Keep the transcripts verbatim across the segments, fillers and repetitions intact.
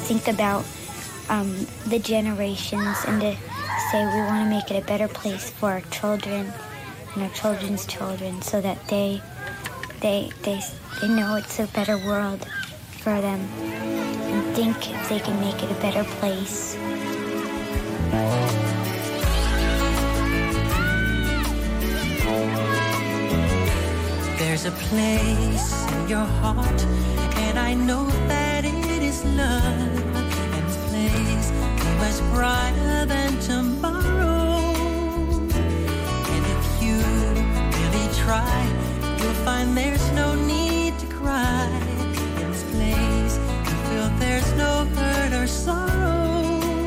think about um, the generations and to say we want to make it a better place for our children and our children's children, so that they they they they know it's a better world for them and think if they can make it a better place. There's a place in your heart, and I know that it is love, and this place is much brighter than tomorrow. And if you really try, you'll find there's no need to cry. In this place, you feel there's no hurt or sorrow.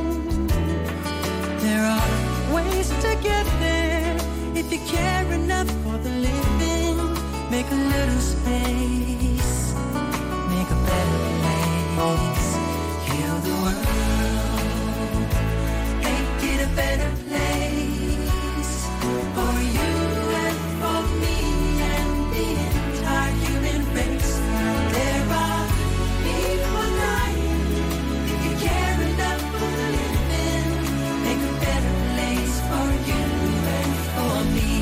There are ways to get there if you care enough for the living. Make a little space, make a better place. Heal the world, make it a better place for you and for me and the entire human race. There are people dying. If you care enough for the living, make a better place for you and for me.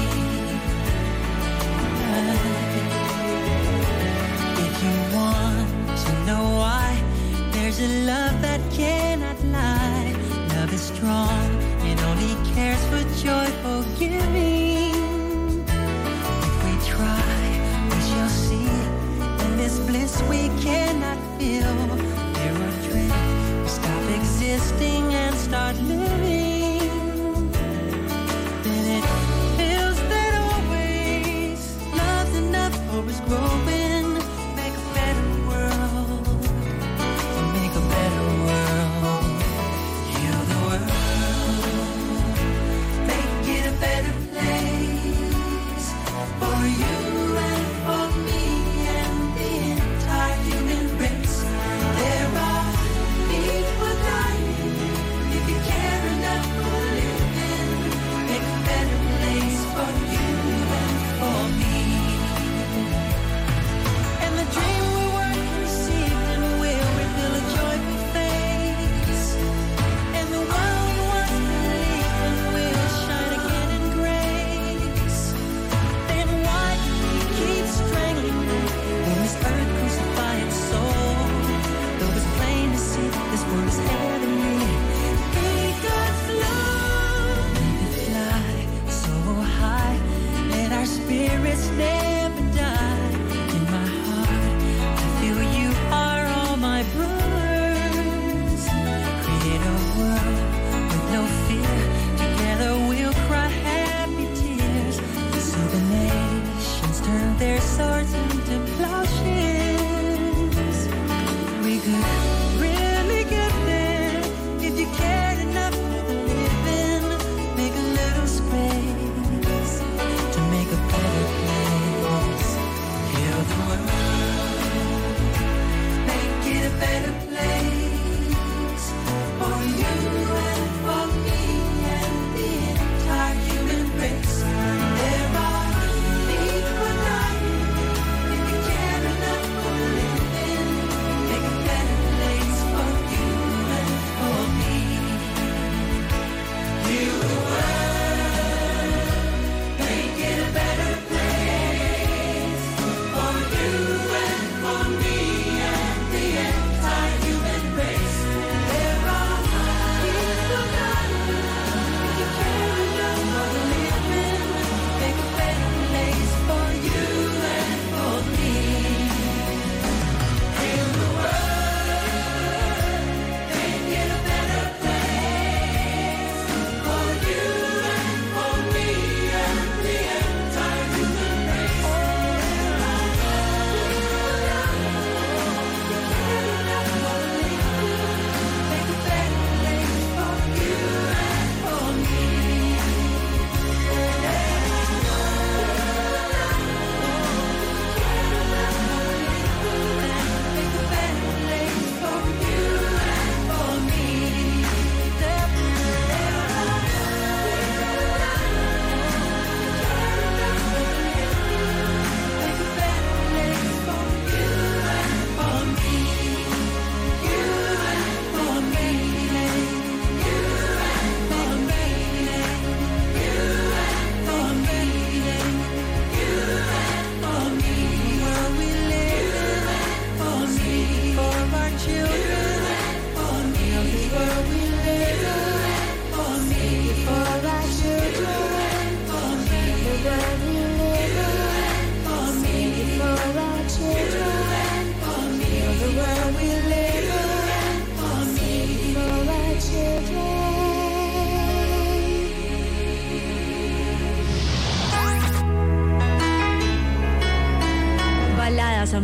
If you want to know why, there's a love that cannot lie. Love is strong, it only cares for joyful giving. If we try, we shall see. In this bliss we cannot feel. There are dreams, we stop existing and start living. Then it feels that always love's enough, hope is growing. Make a better world, make a better world. Heal the world, make it a better place for you and for me and the entire human race. There are people dying. If you care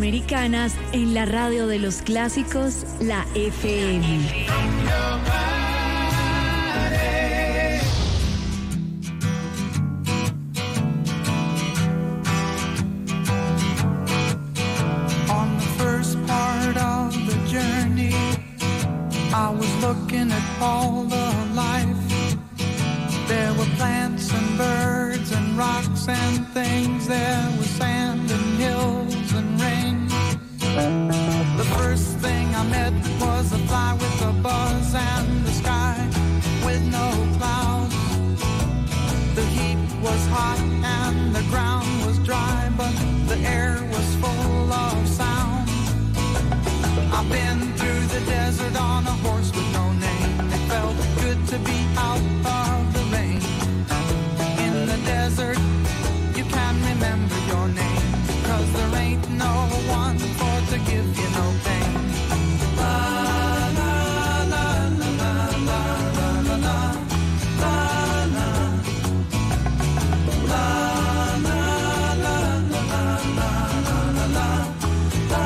Americanas en la radio de los clásicos, la F M. I was looking at all the life. There were plants and birds and rocks and things. There was sand and hills and rain. The first thing I met was a fly with a buzz and the sky with no clouds. The heat was hot and the ground was dry, but the air was full of sound. I've been through the desert on a horse with no name. It felt good to be out of the rain. In the desert, you can remember your name, 'cause there ain't no one for to give you no pain. La la la la la la la la la la la la la la la la la.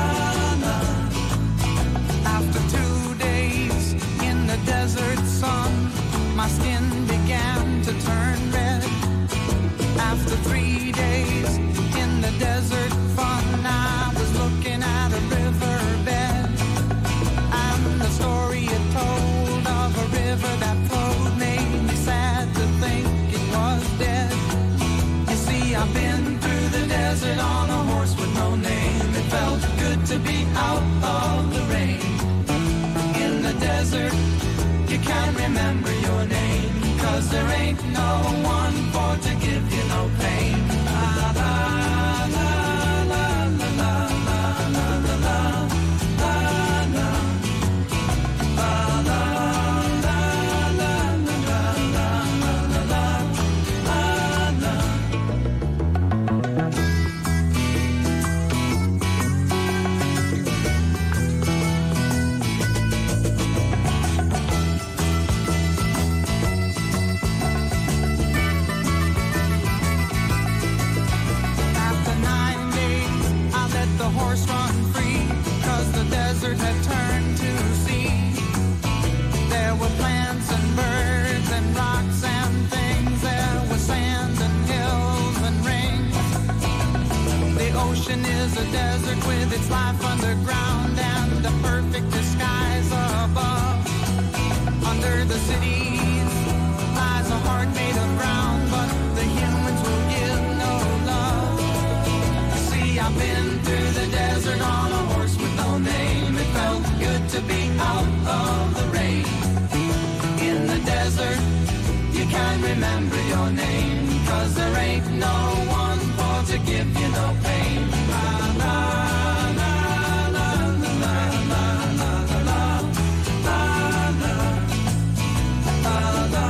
After two days in the desert sun, my skin began to turn red. After three days in the desert fun, I was looking at a riverbed, and the story it told of a river that flowed made me sad to think it was dead. You see, I've been through the desert on a horse with no name. It felt good to be out of the rain. In the desert, you can't remember your name, 'cause there ain't no one for to give you no pain. La la la la la la la la la la la la la la la the horse run free, 'cause the desert had turned to sea. There were plants and birds and rocks and things. There was sand and hills and rings. The ocean is a desert with its life underground and the perfect disguise above. Under the cities lies a heart made of ground, but the humans will give no love. See, I've been through the desert on a horse with no name. It felt good to be out of the rain. In the desert, you can't remember your name, 'cause there ain't no one for to give you no pain. La la la la la la la la la la la la la la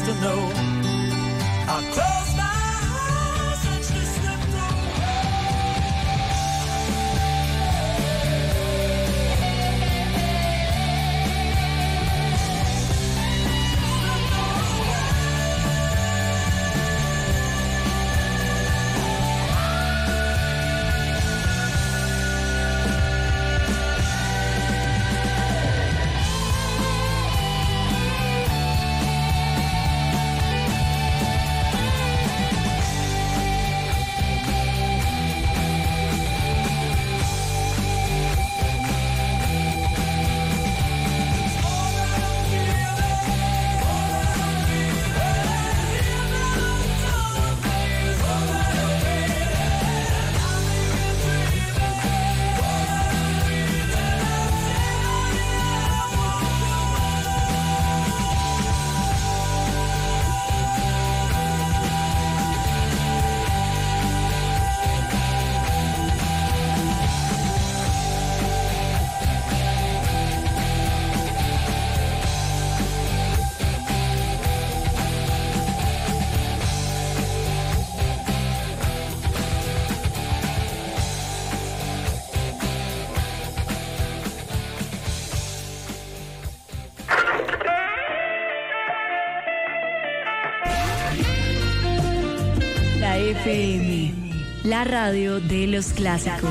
to know. I close my eyes and she slipped F M, la radio de los clásicos.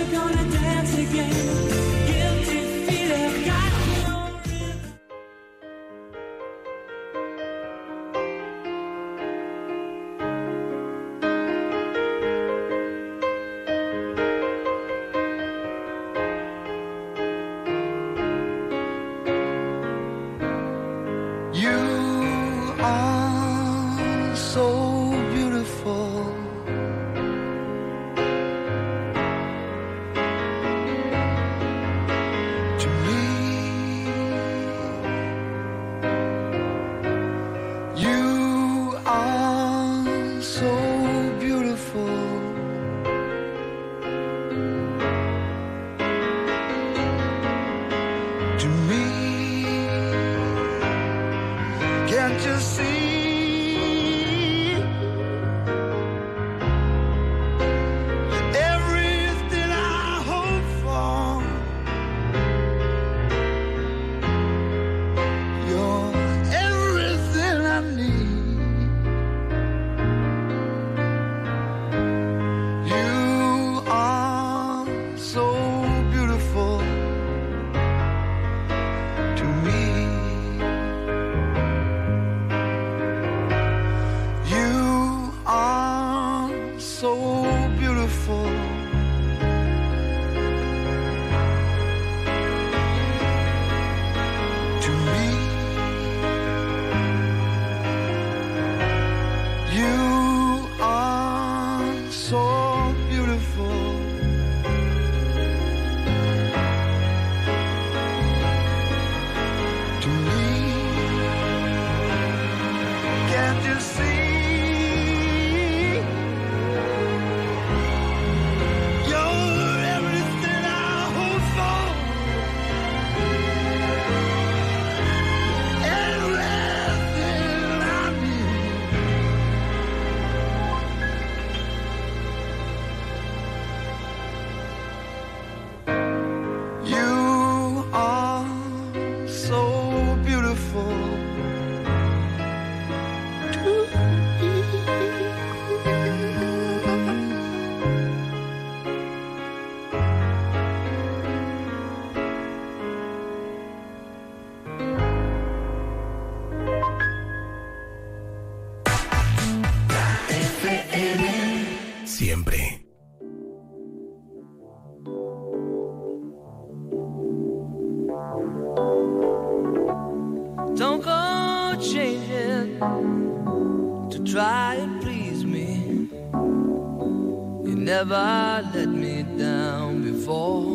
Never let me down before.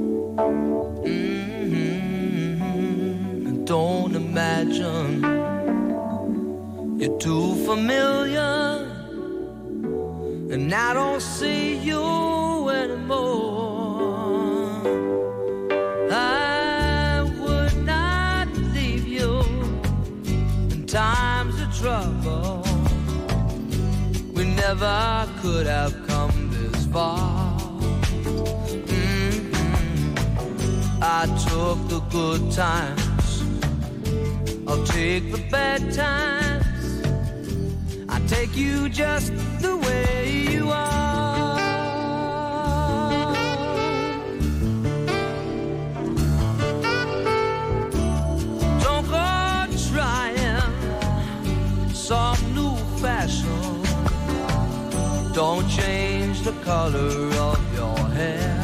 Mm-hmm. Don't imagine you're too familiar, and I don't see you anymore. I would not leave you in times of trouble. never could have come this far. Mm-hmm. I took the good times, I'll take the bad times. I take you just the way you are. Don't go trying some new fashion. Don't change the color of your hair.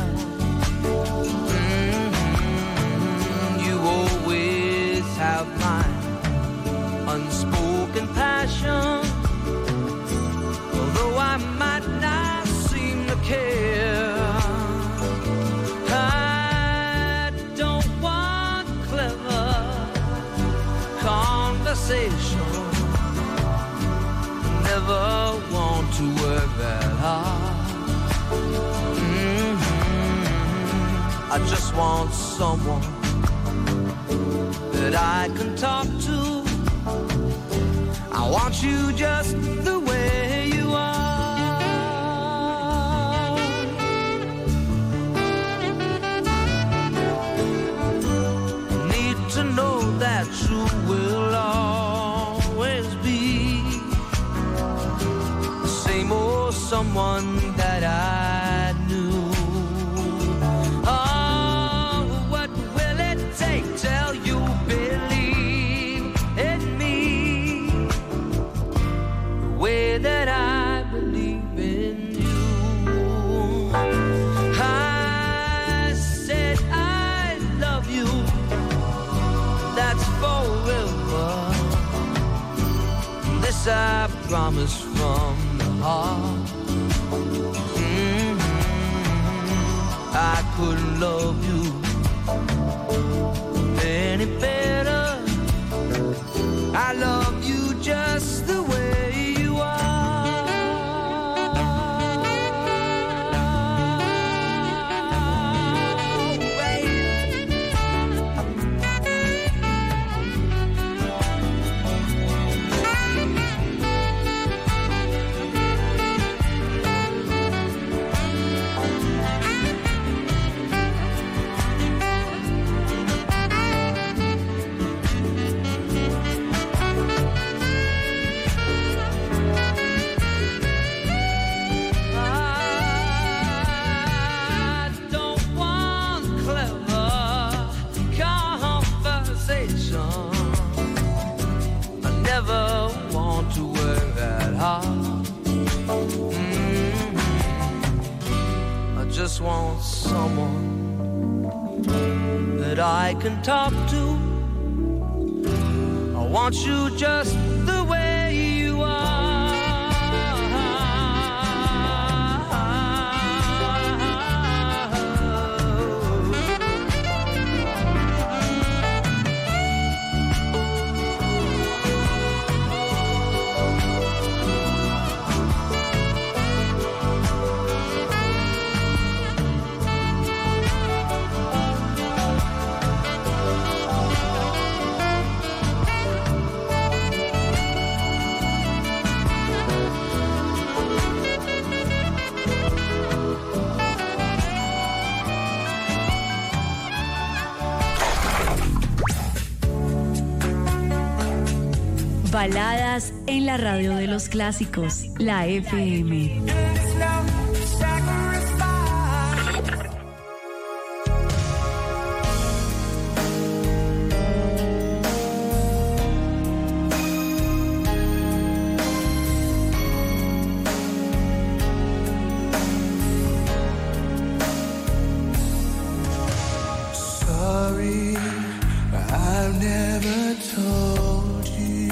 Mm-hmm. You always have my unspoken passion. Although I might not seem to care, I don't want clever conversation. Never want to work that hard. Mm-hmm. I just want someone that I can talk to. I want you just the way you are. Need to know that you will always be the same old someone that I knew. Oh, what will it take till you believe in me the way that I believe in you? I said I love you, that's forever. This I promise from the heart. Mm-hmm. I couldn't love you any better. I love you just the way you are. I don't want clever conversation. I never want to work that hard. Mm-hmm. I just want someone that I can talk to. I want you just the way you are. Baladas en la radio de los clásicos, la F M. Sorry, I've never told you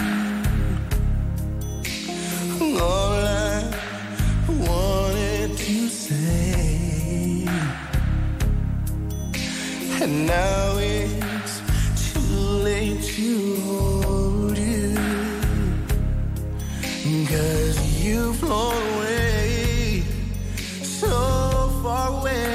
all I wanted to say, and now it's too late to hold you, 'cause you've flown away, so far away.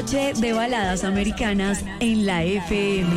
noche de baladas americanas en la F M.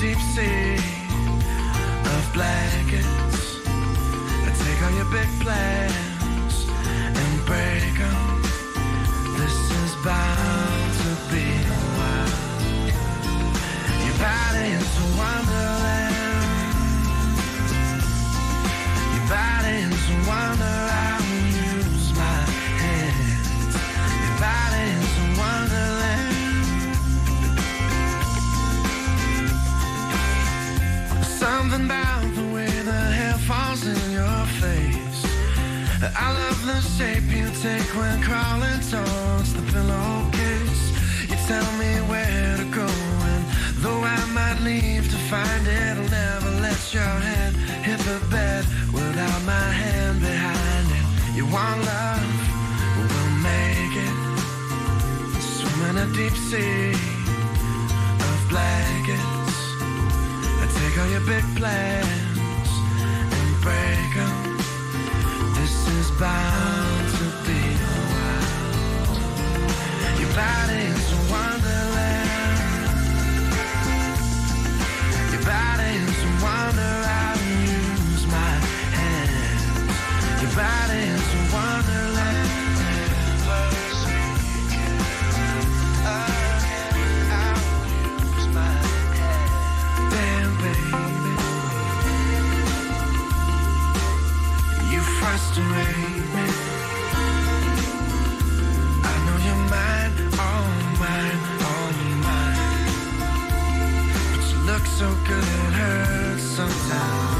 deep sea of blankets. Take all your big plans and break them. This is bound to be a while. Your body's a wonderland. Your body's a wonder. I will use my hands. Your body's a wonderland. Something about the way the hair falls in your face. I love the shape you take when crawling towards the pillowcase. You tell me where to go, and though I might leave to find it, I'll never let your head hit the bed without my hand behind it. You want love, we'll make it. Swim in a deep sea of blankets. Take all your big plans and break them. This is bound to be a while. Your body's a wonderland. Your body's a wonder. I will use my hands. Your body's a wonderland. Never speak again. I will use my hands. Damn, baby, you frustrate me. I know you're mine, all mine, all mine. But you look so good it hurts sometimes.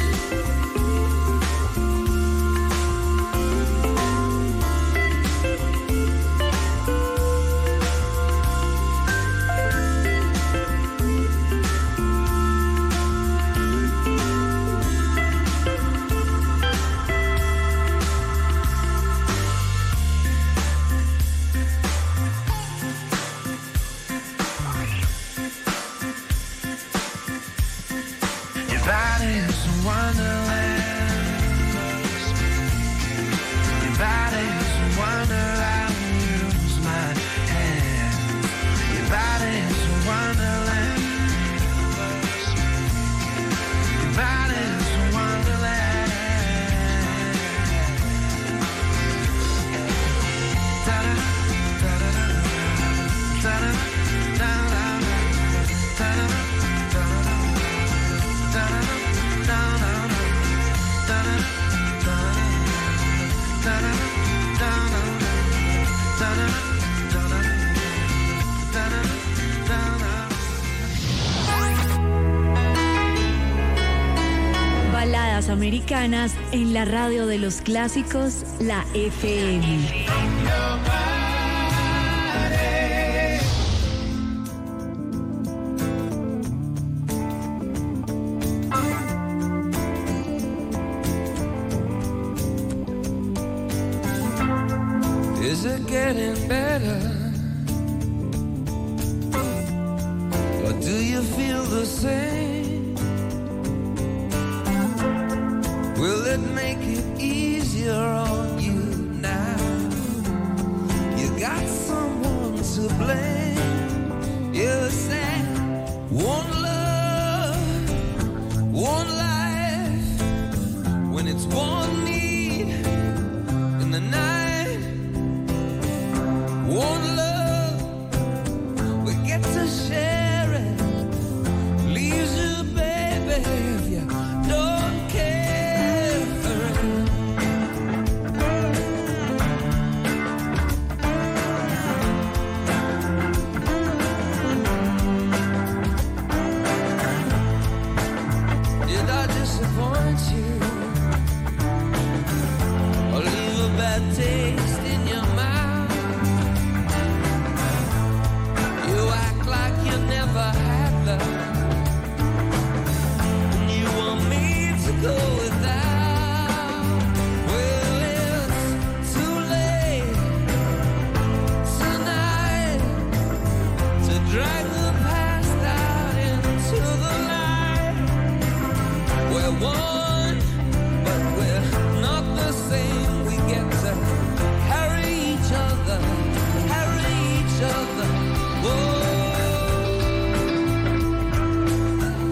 Americanas en la radio de los clásicos, la F M. Is it getting better? Or do you feel the same? Will it make it easier on you now? You got someone to blame. You said one love, one life. When it's one need in the night, one love, we get to share it. Leaves you, baby, if you don't care. Taste in your mouth. You act like you never had love, and you want me to go without. Well, it's too late tonight to drag the past out into the light. We're one, but we're not the same. Get to carry each other, carry each other. Whoa.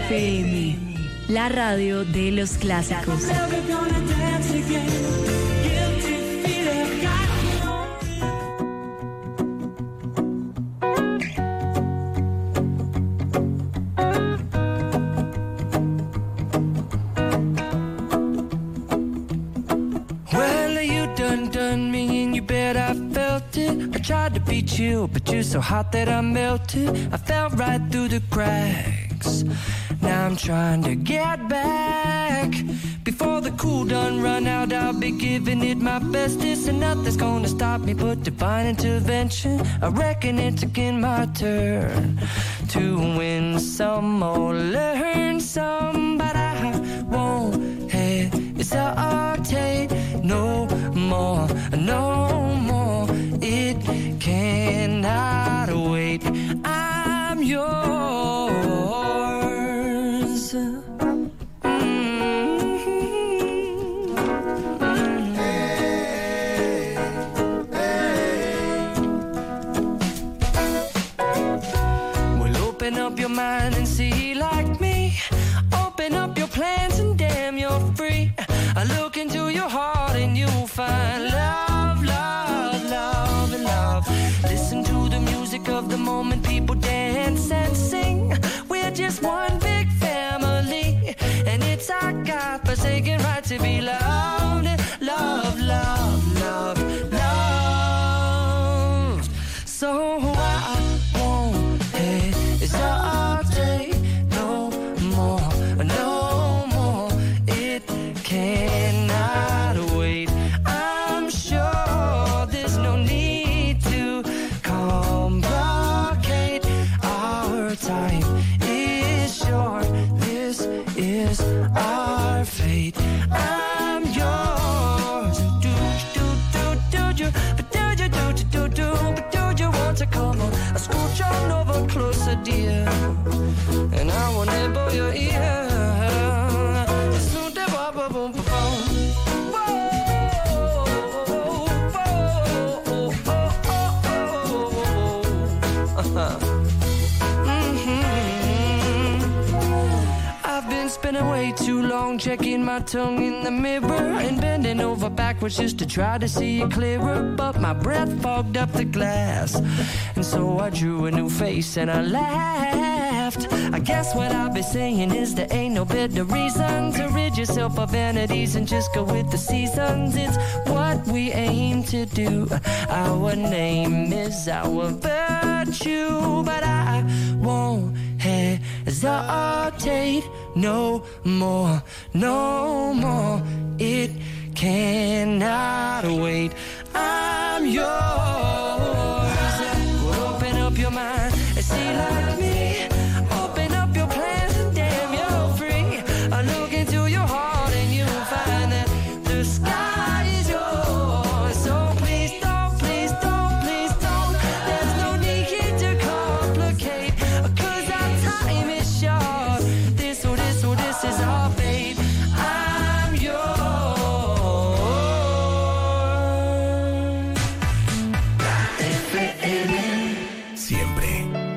F M, la radio de los clásicos. Tried to beat you, but you're so hot that I melted. I fell right through the cracks. Now I'm trying to get back. Before the cool done run out, I'll be giving it my bestest, and nothing's gonna stop me but divine intervention. I reckon it's again my turn to win some or learn some, but I won't hesitate no more, no more. It cannot wait. I'm yours. Open up your mind and see like me. Open up your plans and damn, you're free. I look into your heart and you'll find love, love, love, and love. Listen to the music of the moment, people dance and sing. We're just one big family, and it's our God-forsaken right to be loved. Love, love, love, love. So I won't hesitate no more, no more. It cannot wait. I'm sure there's no need to complicate. Our time is short. This is our fate. I'm yours. Do do do do do, but do do do do do, but do you want to come on? I scooch on over closer, dear, and I will nibble your ear. Spending way too long checking my tongue in the mirror and bending over backwards just to try to see it clearer, but my breath fogged up the glass, and so I drew a new face and I laughed. I guess what I'll be saying is there ain't no better reason to rid yourself of vanities and just go with the seasons. It's what we aim to do. Our name is our virtue, but I won't hesitate no more, no more. It cannot wait. I'm yours. Open up your mind and see like me. Open up your plans and damn, you're free. I look into your heart and you'll find that the sky is yours. So please don't, please don't, please don't. There's no need here to complicate, 'cause our time is short. This or this or this is our fate. I'm yours. F M. Siempre.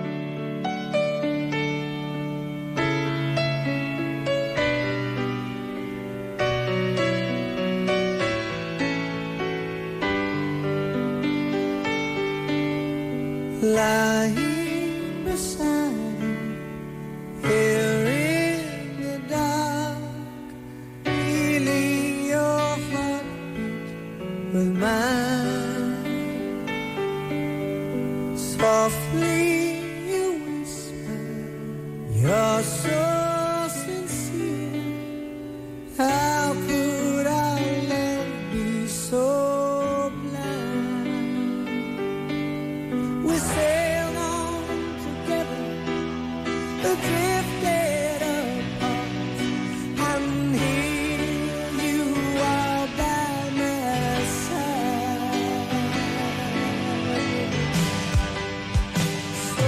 Lying beside him, here in the dark, feeling your heartbeat with mine. Softly you whisper, you're so sincere. How could our love be so blind? We sailed on together, drifted apart, and here you are by my side. So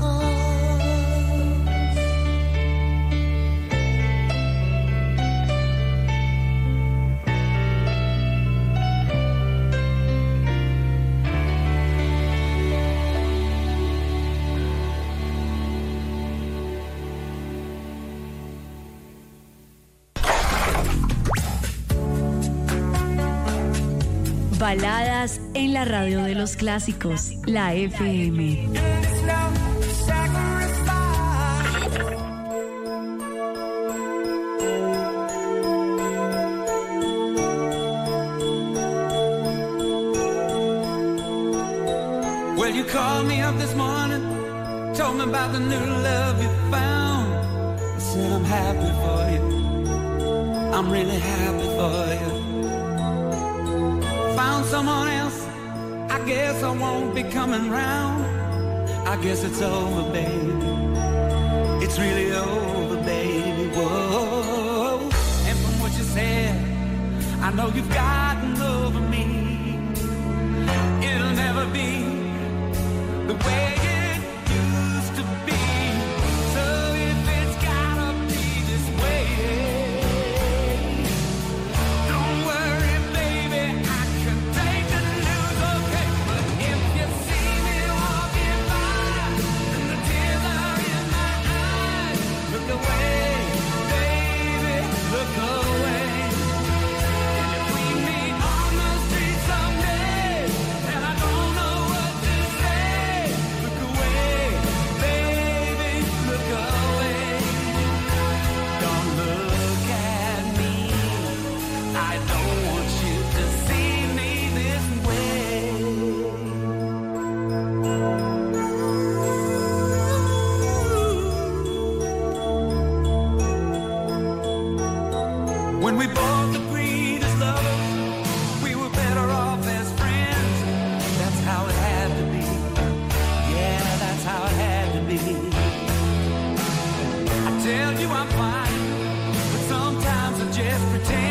Baladas en la radio de los clásicos, la F M. Well, you called me up this morning, told me about the new love you found. I said I'm happy for you, I'm really happy for you. Found someone else, I guess I won't be coming round. I guess it's over, baby, it's really over, baby, whoa. And from what you said, I know you've gotten over me. It'll never be the way it used to be. So if it's gotta be this way, don't worry, baby, I can take the news, okay? But if you see me walking by and the tears are in my eyes, look away, baby, look away. And if we meet on the street someday and I don't know what to say, look away, baby, look away. Don't look at me, I don't want you to see me this way. When we both agreed as lovers, we were better off as friends. That's how it had to be. Yeah, that's how it had to be. I tell you I'm fine, but sometimes I just pretend.